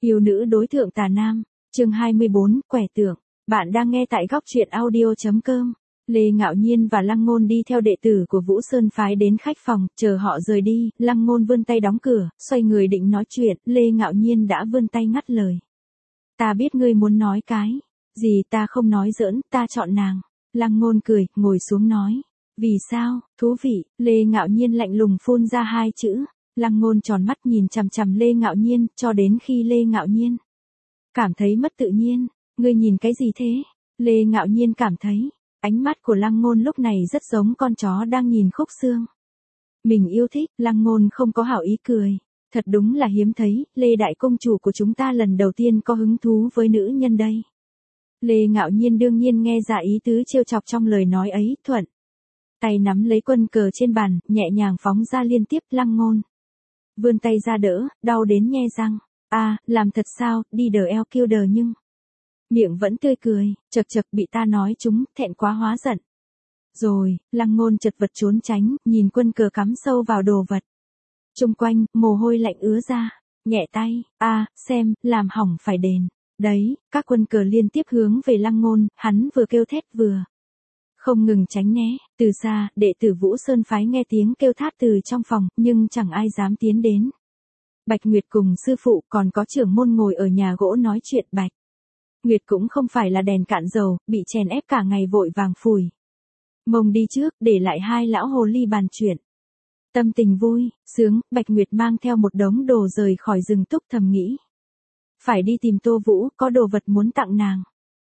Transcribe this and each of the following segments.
Yêu nữ đối thượng tà nam, chương 24, quẻ tượng. Bạn đang nghe tại góc truyện audio.com. Lê Ngạo Nhiên và Lăng Ngôn đi theo đệ tử của Vũ Sơn phái đến khách phòng, chờ họ rời đi, Lăng Ngôn vươn tay đóng cửa, xoay người định nói chuyện, Lê Ngạo Nhiên đã vươn tay ngắt lời. Ta biết ngươi muốn nói cái gì, ta không nói giỡn, ta chọn nàng. Lăng Ngôn cười, ngồi xuống nói. Vì sao, thú vị, Lê Ngạo Nhiên lạnh lùng phun ra hai chữ. Lăng Ngôn tròn mắt nhìn chằm chằm Lê Ngạo Nhiên, cho đến khi Lê Ngạo Nhiên cảm thấy mất tự nhiên. Ngươi nhìn cái gì thế? Lê Ngạo Nhiên cảm thấy, ánh mắt của Lăng Ngôn lúc này rất giống con chó đang nhìn khúc xương. Mình yêu thích, Lăng Ngôn không có hảo ý cười. Thật đúng là hiếm thấy, Lê Đại Công Chủ của chúng ta lần đầu tiên có hứng thú với nữ nhân đây. Lê Ngạo Nhiên đương nhiên nghe ra ý tứ trêu chọc trong lời nói ấy, thuận tay nắm lấy quân cờ trên bàn, nhẹ nhàng phóng ra liên tiếp. Lăng Ngôn vươn tay ra đỡ, đau đến nhe răng. Làm thật sao, đi đờ eo kêu đờ nhưng miệng vẫn tươi cười, chật chật bị ta nói chúng, thẹn quá hóa giận. Rồi, Lăng Ngôn chật vật trốn tránh, nhìn quân cờ cắm sâu vào đồ vật. Chung quanh, mồ hôi lạnh ứa ra, nhẹ tay, xem, làm hỏng phải đền. Đấy, các quân cờ liên tiếp hướng về Lăng Ngôn, hắn vừa kêu thét vừa không ngừng tránh né. Từ xa, đệ tử Vũ Sơn phái nghe tiếng kêu thát từ trong phòng, nhưng chẳng ai dám tiến đến. Bạch Nguyệt cùng sư phụ còn có trưởng môn ngồi ở nhà gỗ nói chuyện. Bạch Nguyệt cũng không phải là đèn cạn dầu, bị chèn ép cả ngày vội vàng phủi mông đi trước, để lại hai lão hồ ly bàn chuyện. Tâm tình vui, sướng, Bạch Nguyệt mang theo một đống đồ rời khỏi rừng túc, thầm nghĩ. Phải đi tìm Tô Vũ, có đồ vật muốn tặng nàng.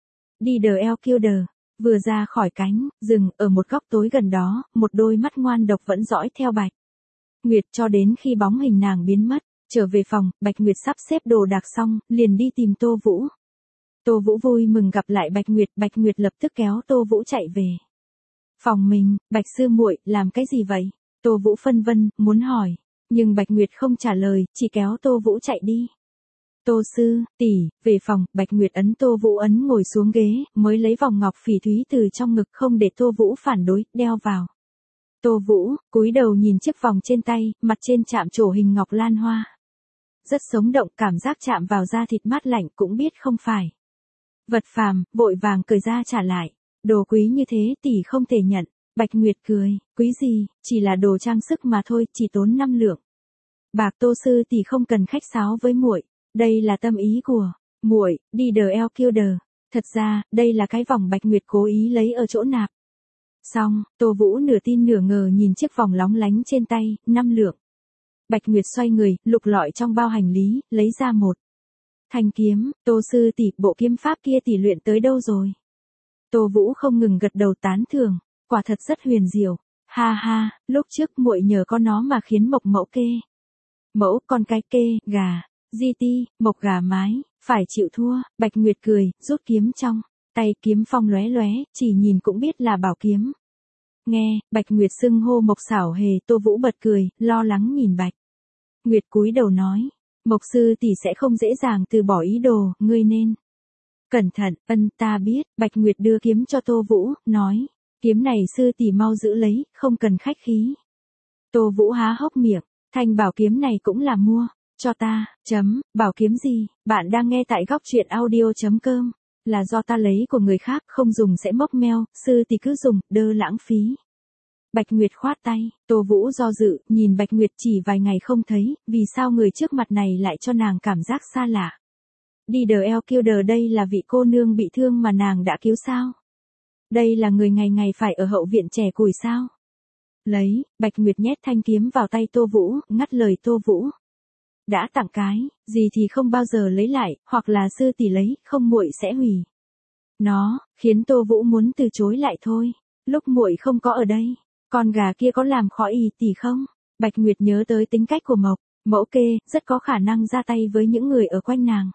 Đi đờ eo kêu đờ. Vừa ra khỏi cánh rừng, ở một góc tối gần đó, một đôi mắt ngoan độc vẫn dõi theo Bạch Nguyệt cho đến khi bóng hình nàng biến mất. Trở về phòng, Bạch Nguyệt sắp xếp đồ đạc xong, liền đi tìm Tô Vũ. Tô Vũ vui mừng gặp lại Bạch Nguyệt lập tức kéo Tô Vũ chạy về phòng mình. Bạch sư muội, làm cái gì vậy? Tô Vũ phân vân, muốn hỏi, nhưng Bạch Nguyệt không trả lời, chỉ kéo Tô Vũ chạy đi. Tô sư tỷ, về phòng, Bạch Nguyệt ấn Tô Vũ ấn ngồi xuống ghế, mới lấy vòng ngọc phỉ thúy từ trong ngực không để Tô Vũ phản đối, đeo vào. Tô Vũ, cúi đầu nhìn chiếc vòng trên tay, mặt trên chạm trổ hình ngọc lan hoa. Rất sống động, cảm giác chạm vào da thịt mát lạnh, cũng biết không phải vật phàm, vội vàng cười ra trả lại. Đồ quý như thế tỷ không thể nhận. Bạch Nguyệt cười, quý gì, chỉ là đồ trang sức mà thôi, chỉ tốn 5 lượng bạc. Tô sư tỷ không cần khách sáo với muội. Đây là tâm ý của muội, đi đờ eo kêu đờ. Thật ra, đây là cái vòng Bạch Nguyệt cố ý lấy ở chỗ nạp. Xong, Tô Vũ nửa tin nửa ngờ nhìn chiếc vòng lóng lánh trên tay, 5 lượng. Bạch Nguyệt xoay người, lục lọi trong bao hành lý, lấy ra một thanh kiếm. Tô sư tỷ, bộ kiếm pháp kia tỷ luyện tới đâu rồi? Tô Vũ không ngừng gật đầu tán thưởng, quả thật rất huyền diệu. Ha ha, lúc trước muội nhờ có nó mà khiến Mộc Mẫu kê. Mẫu, con cái kê, gà, di ti, Mộc gà mái, phải chịu thua. Bạch Nguyệt cười, rút kiếm trong tay, kiếm phong lóe lóe, chỉ nhìn cũng biết là bảo kiếm. Nghe, Bạch Nguyệt xưng hô Mộc xảo hề, Tô Vũ bật cười, lo lắng nhìn Bạch Nguyệt cúi đầu nói. Mộc sư tỷ sẽ không dễ dàng từ bỏ ý đồ, ngươi nên cẩn thận. Ta biết. Bạch Nguyệt đưa kiếm cho Tô Vũ, nói. Kiếm này sư tỷ mau giữ lấy, không cần khách khí. Tô Vũ há hốc miệng, thanh bảo kiếm này cũng là mua cho ta. Bảo kiếm gì? Bạn đang nghe tại góc truyện audio.com. Là do ta lấy của người khác, không dùng sẽ mốc meo, sư tỷ cứ dùng, đơ lãng phí. Bạch Nguyệt khoát tay. Tô Vũ do dự, nhìn Bạch Nguyệt chỉ vài ngày không thấy, vì sao người trước mặt này lại cho nàng cảm giác xa lạ. Đi đờ eo kêu đờ, đây là vị cô nương bị thương mà nàng đã cứu sao? Đây là người ngày ngày phải ở hậu viện trẻ củi sao? Lấy, Bạch Nguyệt nhét thanh kiếm vào tay Tô Vũ, ngắt lời Tô Vũ. Đã tặng cái gì thì không bao giờ lấy lại, hoặc là sư tỷ lấy, không muội sẽ hủy nó, khiến Tô Vũ muốn từ chối lại thôi. Lúc muội không có ở đây, con gà kia có làm khó ý tỷ không? Bạch Nguyệt nhớ tới tính cách của Mộc Mẫu kê, rất có khả năng ra tay với những người ở quanh nàng.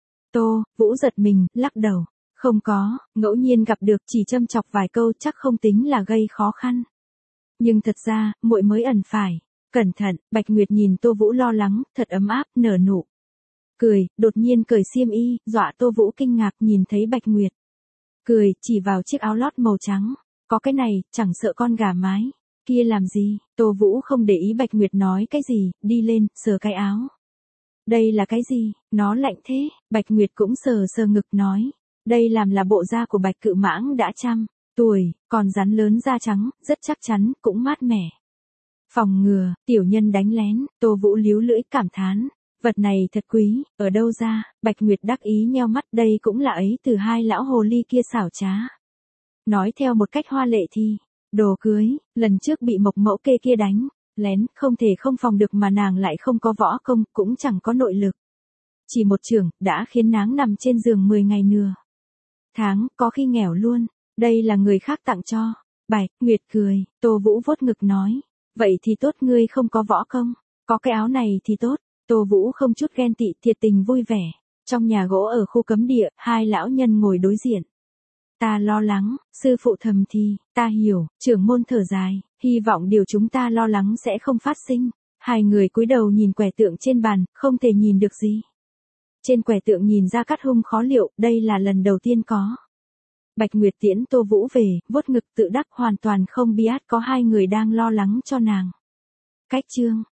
Tô Vũ giật mình, lắc đầu. Không có, ngẫu nhiên gặp được, chỉ châm chọc vài câu, chắc không tính là gây khó khăn. Nhưng thật ra, muội mới ẩn phải cẩn thận. Bạch Nguyệt nhìn Tô Vũ lo lắng, thật ấm áp, nở nụ cười, đột nhiên cởi xiêm y, dọa Tô Vũ kinh ngạc nhìn thấy Bạch Nguyệt cười, chỉ vào chiếc áo lót màu trắng. Có cái này, chẳng sợ con gà mái kia làm gì? Tô Vũ không để ý Bạch Nguyệt nói cái gì, đi lên, sờ cái áo Đây là cái gì, nó lạnh thế, Bạch Nguyệt cũng sờ sờ ngực nói. Đây làm là bộ da của bạch cự mãng đã trăm tuổi, còn rắn lớn da trắng, rất chắc chắn, cũng mát mẻ. Phòng ngừa, tiểu nhân đánh lén, Tô Vũ líu lưỡi cảm thán. Vật này thật quý, ở đâu ra, Bạch Nguyệt đắc ý nheo mắt, đây cũng là ấy từ hai lão hồ ly kia xảo trá. Nói theo một cách hoa lệ thì, đồ cưới, lần trước bị Mộc Mẫu kê kia đánh, lén, không thể không phòng được mà nàng lại không có võ công, cũng chẳng có nội lực. Chỉ một chưởng, đã khiến nàng nằm trên giường 10 ngày nửa tháng, có khi nghèo luôn, đây là người khác tặng cho. Bạch Nguyệt cười, Tô Vũ vuốt ngực nói, vậy thì tốt, ngươi không có võ công, có cái áo này thì tốt. Tô Vũ không chút ghen tị, thiệt tình vui vẻ. Trong nhà gỗ ở khu cấm địa, hai lão nhân ngồi đối diện. Ta lo lắng, sư phụ thầm thì, ta hiểu, trưởng môn thở dài, hy vọng điều chúng ta lo lắng sẽ không phát sinh. Hai người cúi đầu nhìn quẻ tượng trên bàn, không thể nhìn được gì. Trên quẻ tượng nhìn ra cắt hung khó liệu, đây là lần đầu tiên có. Bạch Nguyệt tiễn Tô Vũ về, vuốt ngực tự đắc, hoàn toàn không bi át có hai người đang lo lắng cho nàng. Cách chương